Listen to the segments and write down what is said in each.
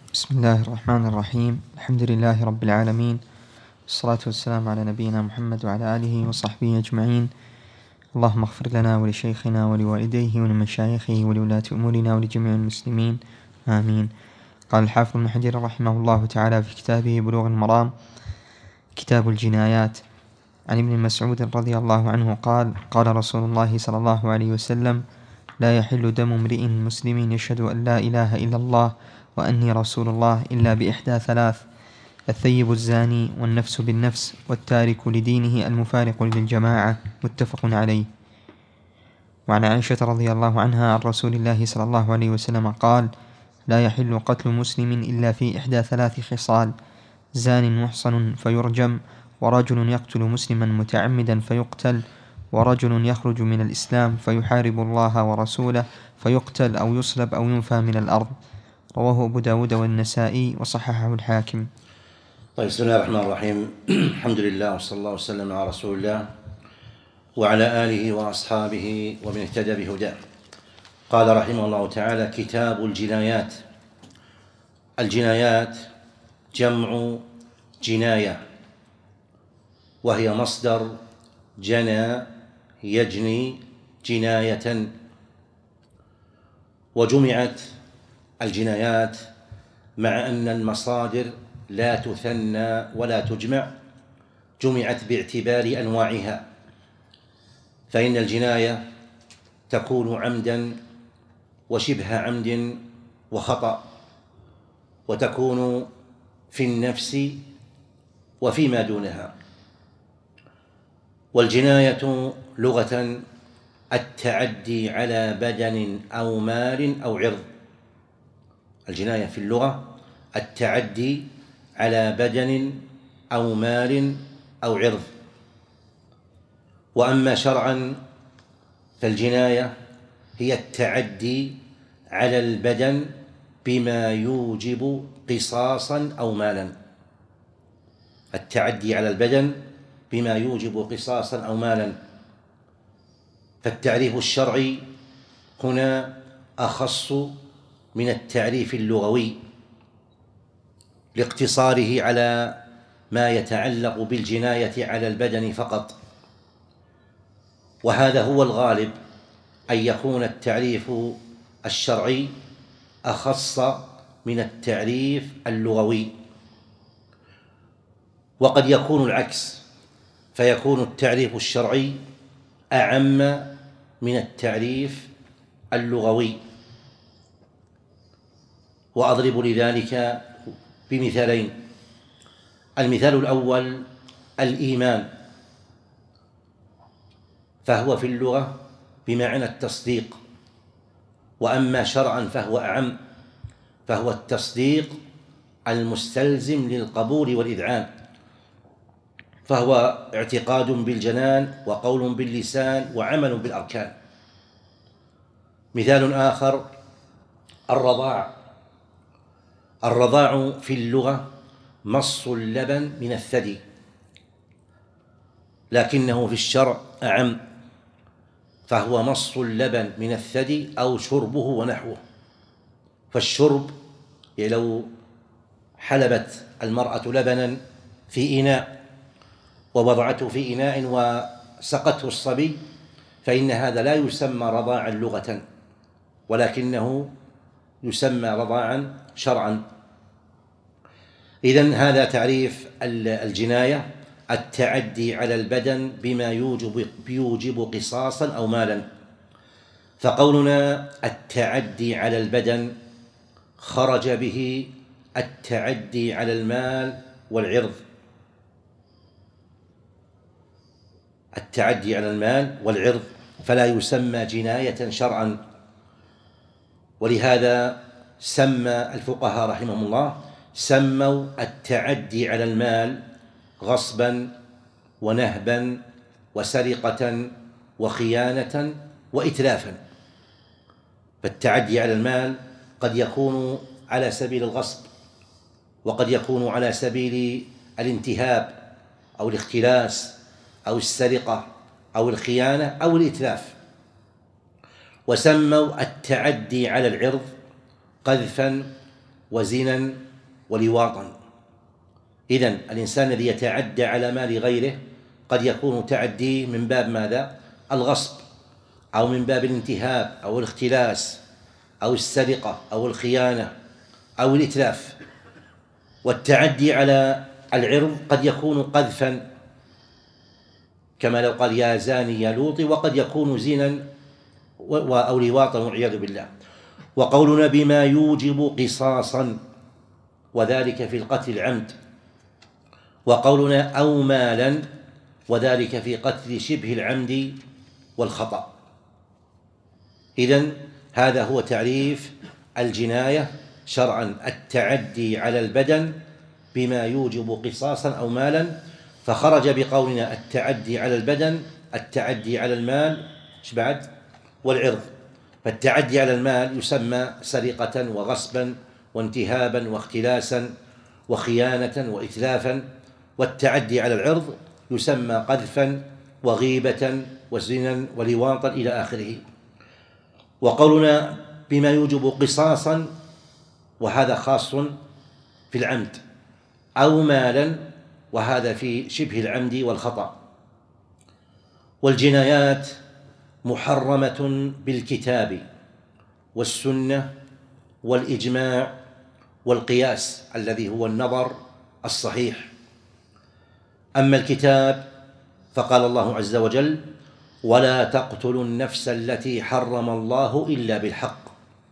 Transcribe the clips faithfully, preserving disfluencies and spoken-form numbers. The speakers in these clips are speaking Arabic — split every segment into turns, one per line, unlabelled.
بسم الله الرحمن الرحيم. الحمد لله رب العالمين، والصلاة والسلام على نبينا محمد وعلى آله وصحبه أجمعين. اللهم اغفر لنا ولشيخنا ولوالديه ولمشايخه ولولاة أمورنا ولجميع المسلمين، آمين. قال الحافظ ابن حجر رحمه الله تعالى في كتابه بلوغ المرام كتاب الجنايات عن ابن مسعود رضي الله عنه قال: قال رسول الله صلى الله عليه وسلم: لا يحل دم امرئ مسلم يشهد أن لا إله إلا الله وأني رسول الله إلا بإحدى ثلاث: الثيب الزاني، والنفس بالنفس، والتارك لدينه المفارق للجماعة. متفق عليه. وعن عائشة رضي الله عنها عن رسول الله صلى الله عليه وسلم قال: لا يحل قتل مسلم إلا في إحدى ثلاث خصال: زان محصن فيرجم، ورجل يقتل مسلما متعمدا فيقتل، ورجل يخرج من الإسلام فيحارب الله ورسوله فيقتل أو يصلب أو ينفى من الأرض. رواه أبو داود والنسائي وصححه الحاكم.
طيب، بسم الله الرحمن الرحيم. الحمد لله، وصلى الله وسلم على رسول الله وعلى آله وأصحابه ومن اهتدى بهداه. قال رحمه الله تعالى: كتاب الجنايات. الجنايات جمع جناية، وهي مصدر جنى يجني جناية. وجمعت الجنايات مع أن المصادر لا تثنى ولا تجمع، جمعت باعتبار أنواعها، فإن الجناية تكون عمدا وشبه عمد وخطأ، وتكون في النفس وفيما دونها. والجناية لغة التعدي على بدن أو مال أو عرض. الجناية في اللغة التعدي على بدن أو مال أو عرض. وأما شرعا فالجناية هي التعدي على البدن بما يوجب قصاصا أو مالا. التعدي على البدن بما يوجب قصاصا أو مالا. فالتعريف الشرعي هنا أخص من التعريف اللغوي لاقتصاره على ما يتعلق بالجناية على البدن فقط، وهذا هو الغالب، أن يكون التعريف الشرعي أخص من التعريف اللغوي. وقد يكون العكس، فيكون التعريف الشرعي أعم من التعريف اللغوي. وأضرب لذلك بمثالين. المثال الأول الإيمان، فهو في اللغة بمعنى التصديق، وأما شرعا فهو أعم، فهو التصديق المستلزم للقبول والإذعان، فهو اعتقاد بالجنان وقول باللسان وعمل بالأركان. مثال آخر الرضاع. الرضاع في اللغة مص اللبن من الثدي، لكنه في الشرع أعم، فهو مص اللبن من الثدي أو شربه ونحوه. فالشرب يعني لو حلبت المرأة لبنا في إناء ووضعته في إناء وسقته الصبي، فإن هذا لا يسمى رضاعا لغة، ولكنه يسمى رضاعا شرعا. إذن هذا تعريف الجناية: التعدي على البدن بما يوجب, يوجب قصاصا أو مالا. فقولنا التعدي على البدن خرج به التعدي على المال والعرض. التعدي على المال والعرض فلا يسمى جناية شرعا. ولهذا سمى الفقهاء رحمهم الله سموا التعدي على المال غصبا ونهبا وسرقة وخيانة وإتلافا. فالتعدي على المال قد يكون على سبيل الغصب، وقد يكون على سبيل الانتهاب أو الاختلاس أو السرقة أو الخيانة أو الإتلاف. وسموا التعدي على العرض قذفا وزنا ولواطا. إذن الإنسان الذي يتعدى على مال غيره قد يكون تعديه من باب ماذا؟ الغصب، أو من باب الانتهاب أو الاختلاس أو السرقة أو الخيانة أو الإتلاف. والتعدي على العرض قد يكون قذفا، كما لو قال يا زاني يا لوطي، وقد يكون زنا أو لواطا والعياذ بالله. وقولنا بما يوجب قصاصا، وذلك في القتل العمد. وقولنا أو مالا، وذلك في قتل شبه العمد والخطأ. إذن هذا هو تعريف الجناية شرعا: التعدي على البدن بما يوجب قصاصا أو مالا. فخرج بقولنا التعدي على البدن، التعدي على المال، ايش بعد؟ والعرض. فالتعدي على المال يسمى سرقة وغصبا وانتهابا واختلاسا وخيانة وإتلافا، والتعدي على العرض يسمى قذفا وغيبة وزنا ولواطا إلى آخره. وقولنا بما يوجب قصاصا، وهذا خاص في العمد، أو مالا، وهذا في شبه العمد والخطأ. والجنايات محرمة بالكتاب والسنة والإجماع والقياس الذي هو النظر الصحيح. أما الكتاب فقال الله عز وجل: ولا تقتلوا النفس التي حرم الله إلا بالحق.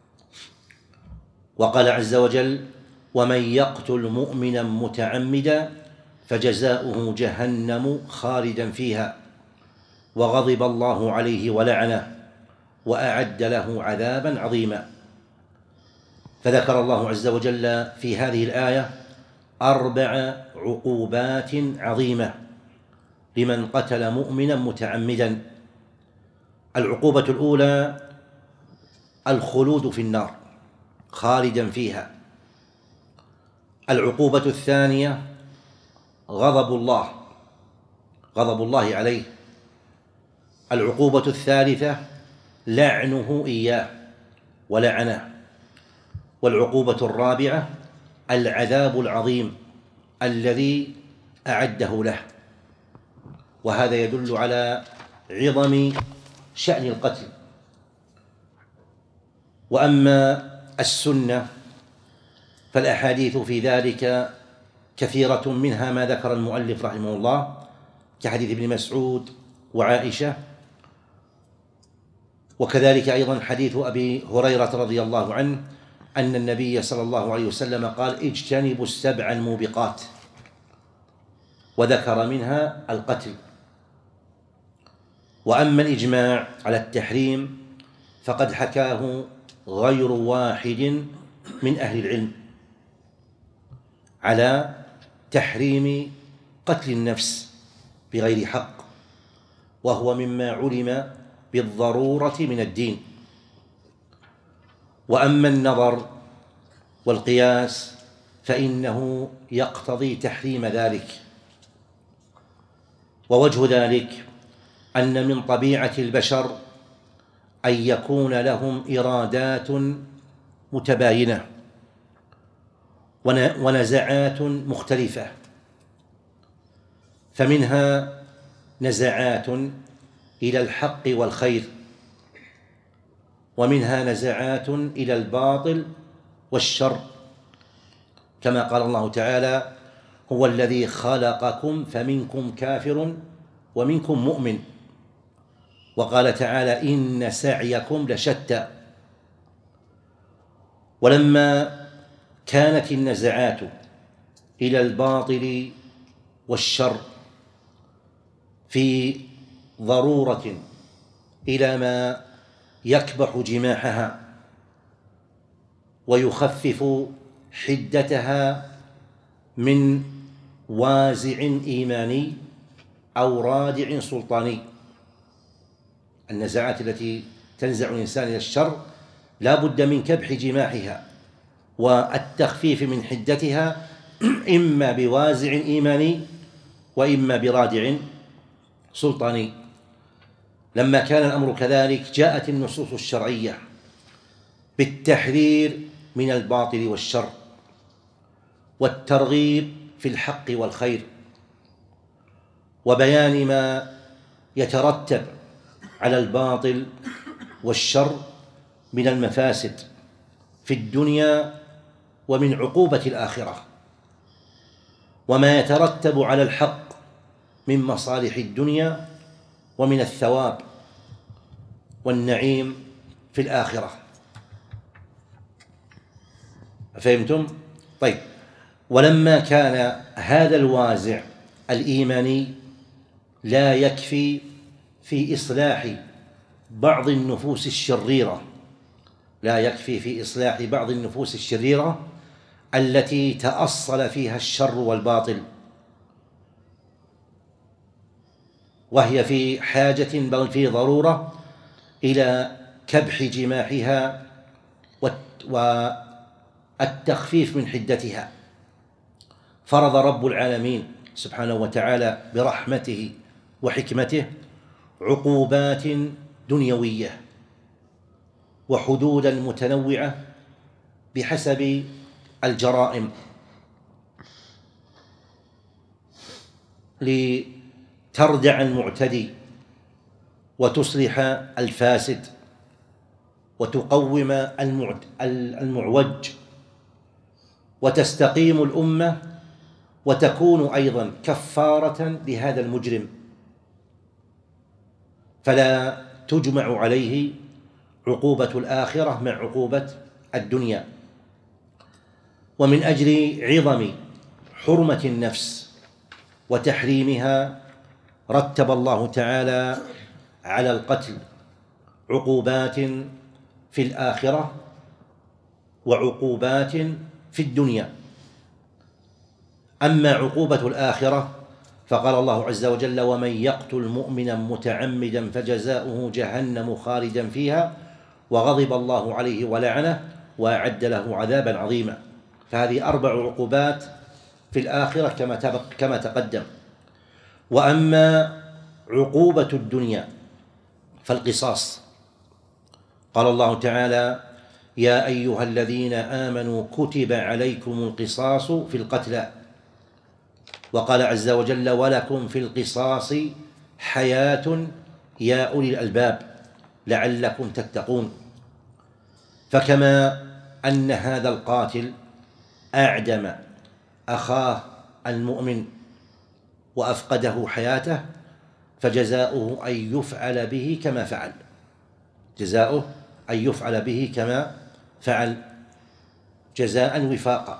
وقال عز وجل: ومن يقتل مؤمنا متعمدا فجزاؤه جهنم خالدا فيها وغضب الله عليه ولعنه وأعد له عذابا عظيما. فذكر الله عز وجل في هذه الآية أربع عقوبات عظيمة لمن قتل مؤمنا متعمدا. العقوبة الأولى الخلود في النار خالدا فيها. العقوبة الثانية غضب الله غضب الله عليه. العقوبة الثالثة لعنه إياه ولعنه. والعقوبة الرابعة العذاب العظيم الذي أعده له. وهذا يدل على عظم شأن القتل. وأما السنة فالأحاديث في ذلك كثيرة، منها ما ذكر المؤلف رحمه الله كحديث ابن مسعود وعائشة، وكذلك أيضا حديث أبي هريرة رضي الله عنه أن النبي صلى الله عليه وسلم قال: اجتنبوا السبع الموبقات، وذكر منها القتل. وأما الإجماع على التحريم فقد حكاه غير واحد من أهل العلم على تحريم قتل النفس بغير حق، وهو مما علم بالضرورة من الدين. وأما النظر والقياس فإنه يقتضي تحريم ذلك. ووجه ذلك أن من طبيعة البشر أن يكون لهم إرادات متباينة ونزعات مختلفة، فمنها نزعات إلى الحق والخير، ومنها نزعات إلى الباطل والشر، كما قال الله تعالى: هو الذي خلقكم فمنكم كافر ومنكم مؤمن. وقال تعالى: إن سعيكم لشتى. ولما كانت النزعات إلى الباطل والشر في ضرورة إلى ما يكبح جماحها ويخفف حدتها من وازع إيماني أو رادع سلطاني، النزعات التي تنزع الإنسان إلى الشر لا بد من كبح جماحها والتخفيف من حدتها، إما بوازع إيماني وإما برادع سلطاني. لما كان الأمر كذلك جاءت النصوص الشرعية بالتحذير من الباطل والشر والترغيب في الحق والخير، وبيان ما يترتب على الباطل والشر من المفاسد في الدنيا ومن عقوبة الآخرة، وما يترتب على الحق من مصالح الدنيا ومن الثواب والنعيم في الآخرة. فهمتم؟ طيب، ولما كان هذا الوازع الإيماني لا يكفي في إصلاح بعض النفوس الشريرة لا يكفي في إصلاح بعض النفوس الشريرة التي تأصل فيها الشر والباطل، وهي في حاجة بل في ضرورة إلى كبح جماحها والتخفيف من حدتها. فرض رب العالمين سبحانه وتعالى برحمته وحكمته عقوبات دنيوية وحدودا متنوعة بحسب الجرائم لتردع المعتدي وتصلح الفاسد وتقوم المعوج وتستقيم الأمة وتكون أيضا كفارة لهذا المجرم، فلا تجمع عليه عقوبة الآخرة مع عقوبة الدنيا. ومن أجل عظم حرمة النفس وتحريمها رتب الله تعالى على القتل عقوبات في الآخرة وعقوبات في الدنيا. أما عقوبة الآخرة فقال الله عز وجل: ومن يقتل مؤمنا متعمدا فجزاؤه جهنم خالدا فيها وغضب الله عليه ولعنه وأعد له عذابا عظيما. فهذه أربع عقوبات في الآخرة كما تقدم. وأما عقوبة الدنيا فالقصاص، قال الله تعالى: يا أيها الذين آمنوا كتب عليكم القصاص في القتلى. وقال عز وجل: ولكم في القصاص حياة يا أولي الألباب لعلكم تتقون. فكما أن هذا القاتل أعدم أخاه المؤمن وأفقده حياته فجزاؤه أن يفعل به كما فعل جزاؤه أن يفعل به كما فعل جزاء وفاقا.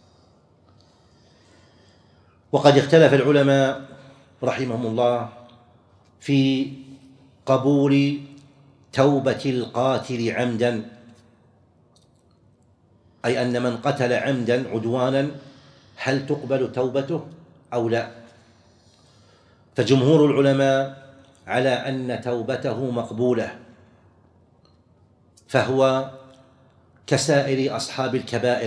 وقد اختلف العلماء رحمهم الله في قبول توبة القاتل عمدا، أي أن من قتل عمدا عدوانا هل تقبل توبته أو لا؟ فجمهور العلماء على أن توبته مقبولة، فهو كسائر أصحاب الكبائر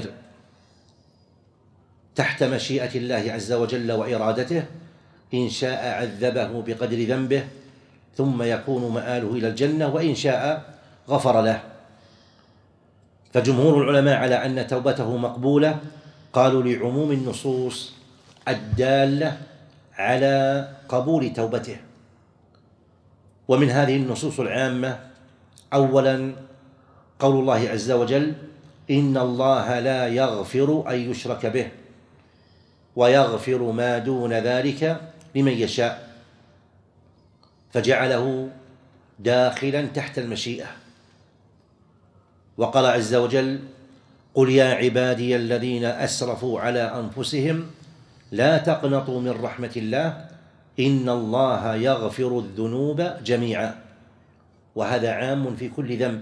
تحت مشيئة الله عز وجل وإرادته، إن شاء عذبه بقدر ذنبه ثم يكون مآله إلى الجنة، وإن شاء غفر له. فجمهور العلماء على أن توبته مقبولة قالوا لعموم النصوص الدالة على قبول توبته. ومن هذه النصوص العامة أولا قول الله عز وجل: إن الله لا يغفر أن يشرك به ويغفر ما دون ذلك لمن يشاء، فجعله داخلا تحت المشيئة. وقال عز وجل: قل يا عبادي الذين أسرفوا على أنفسهم لا تقنطوا من رحمة الله إن الله يغفر الذنوب جميعا. وهذا عام في كل ذنب.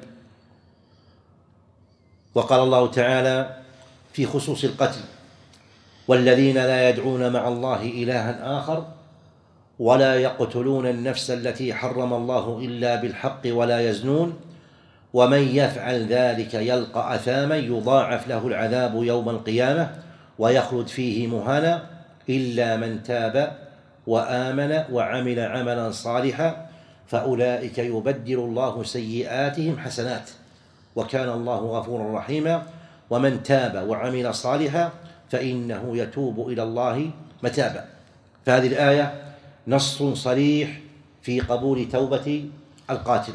وقال الله تعالى في خصوص القتل: والذين لا يدعون مع الله إلها آخر ولا يقتلون النفس التي حرم الله إلا بالحق ولا يزنون ومن يفعل ذلك يلقى أثاما يضاعف له العذاب يوم القيامة ويخلد فيه مهانا إلا من تاب وآمن وعمل عملا صالحا فأولئك يبدل الله سيئاتهم حسنات وكان الله غفورا رحيما. ومن تاب وعمل صالحا فإنه يتوب إلى الله متابا. فهذه الآية نص صريح في قبول توبة القاتل.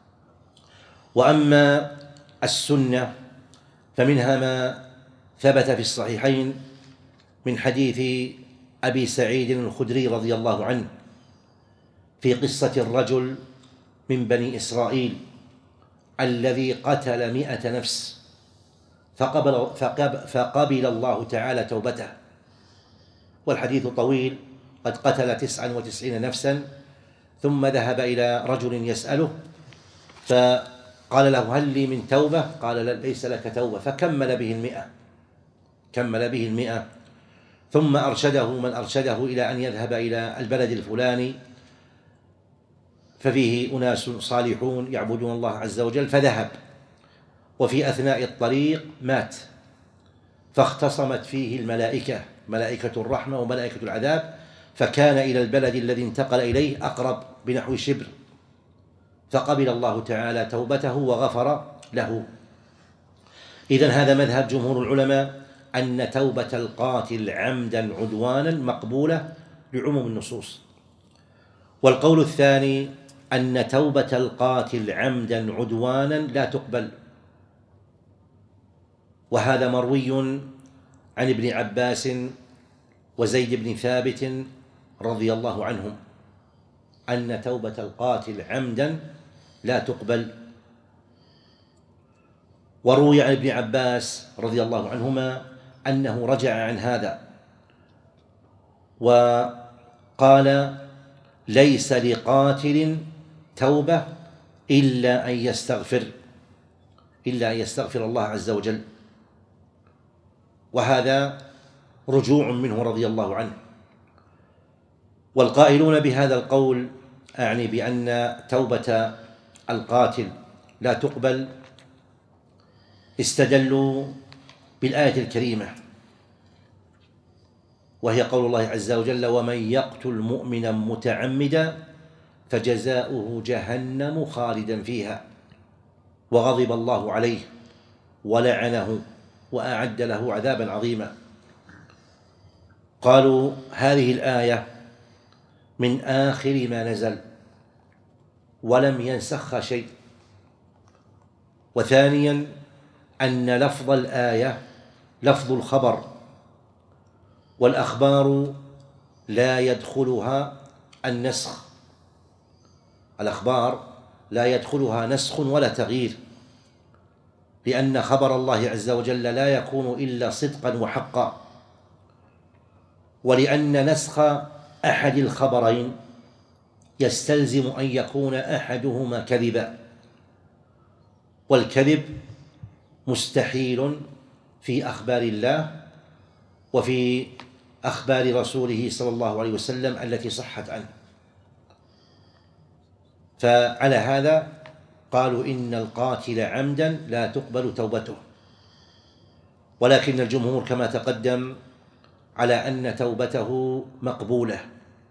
وأما السنة فمنها ما ثبت في الصحيحين من حديث أبي سعيد الخدري رضي الله عنه في قصة الرجل من بني إسرائيل الذي قتل مئة نفس فقبل, فقبل الله تعالى توبته. والحديث طويل، قد قتل تسعا وتسعين نفسا ثم ذهب إلى رجل يسأله فقال له هل لي من توبة؟ قال ليس لك توبة، فكمل به المئة كمل به المئة ثم أرشده من أرشده إلى أن يذهب إلى البلد الفلاني ففيه أناس صالحون يعبدون الله عز وجل، فذهب وفي أثناء الطريق مات، فاختصمت فيه الملائكة، ملائكة الرحمة وملائكة العذاب، فكان إلى البلد الذي انتقل إليه أقرب بنحو شبر، فقبل الله تعالى توبته وغفر له. إذن هذا مذهب جمهور العلماء أن توبة القاتل عمدا عدوانا مقبولة لعموم النصوص. والقول الثاني أن توبة القاتل عمدا عدوانا لا تقبل، وهذا مروي عن ابن عباس وزيد بن ثابت رضي الله عنهم أن توبة القاتل عمدا لا تقبل. وروي عن ابن عباس رضي الله عنهما أنه رجع عن هذا وقال ليس لقاتل توبة إلا أن يستغفر إلا أن يستغفر الله عز وجل، وهذا رجوع منه رضي الله عنه. والقائلون بهذا القول أعني بأن توبة القاتل لا تقبل استدلوا بالآية الكريمة وهي قول الله عز وجل ومن يقتل مؤمنا متعمدا فجزاؤه جهنم خالدا فيها وغضب الله عليه ولعنه وأعد له عذابا عظيما. قالوا هذه الآية من آخر ما نزل ولم ينسخ شيء. وثانيا أن لفظ الآية لفظ الخبر، والأخبار لا يدخلها النسخ، الأخبار لا يدخلها نسخ ولا تغيير، لأن خبر الله عز وجل لا يكون إلا صدقا وحقا، ولأن نسخ أحد الخبرين يستلزم أن يكون أحدهما كذبا، والكذب مستحيل في أخبار الله وفي أخبار رسوله صلى الله عليه وسلم التي صحت عنه. فعلى هذا قالوا إن القاتل عمدا لا تقبل توبته، ولكن الجمهور كما تقدم على أن توبته مقبولة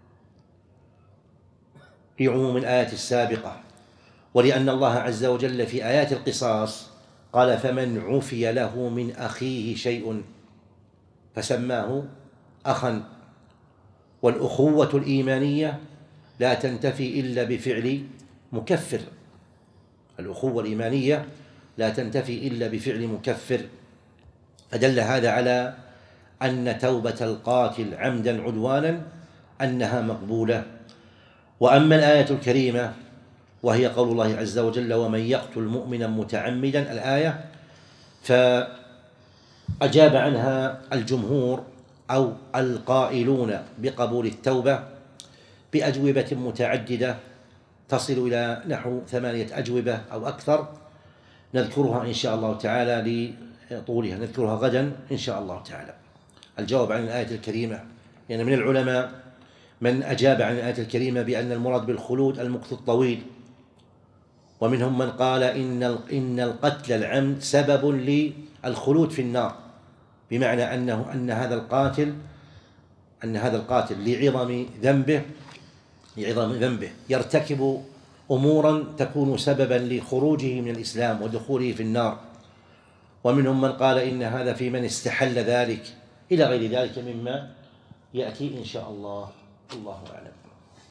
لعموم الآيات السابقة، ولأن الله عز وجل في آيات القصاص قال فمن عفي له من أخيه شيء فسماه أخا، والأخوة الإيمانية لا تنتفي إلا بفعل مكفر، الأخوة الإيمانية لا تنتفي إلا بفعل مكفر، فدل هذا على أن توبة القاتل عمدا عدوانا أنها مقبولة. وأما الآية الكريمة وهي قول الله عز وجل ومن يقتل مؤمنا متعمدا الآية، فأجاب عنها الجمهور أو القائلون بقبول التوبة بأجوبة متعددة تصل إلى نحو ثمانية أجوبة أو أكثر، نذكرها إن شاء الله تعالى لطولها، نذكرها غدا إن شاء الله تعالى. الجواب عن الآية الكريمة، يعني من العلماء من أجاب عن الآية الكريمة بأن المراد بالخلود المكث الطويل، ومنهم من قال إن إن القتل العمد سبب للخلود في النار، بمعنى أنه أن هذا القاتل أن هذا القاتل لعظم ذنبه لعظم ذنبه يرتكب أمورا تكون سببا لخروجه من الإسلام ودخوله في النار. ومنهم من قال إن هذا في من استحل ذلك إلى غير ذلك مما يأتي إن شاء الله. الله أعلم.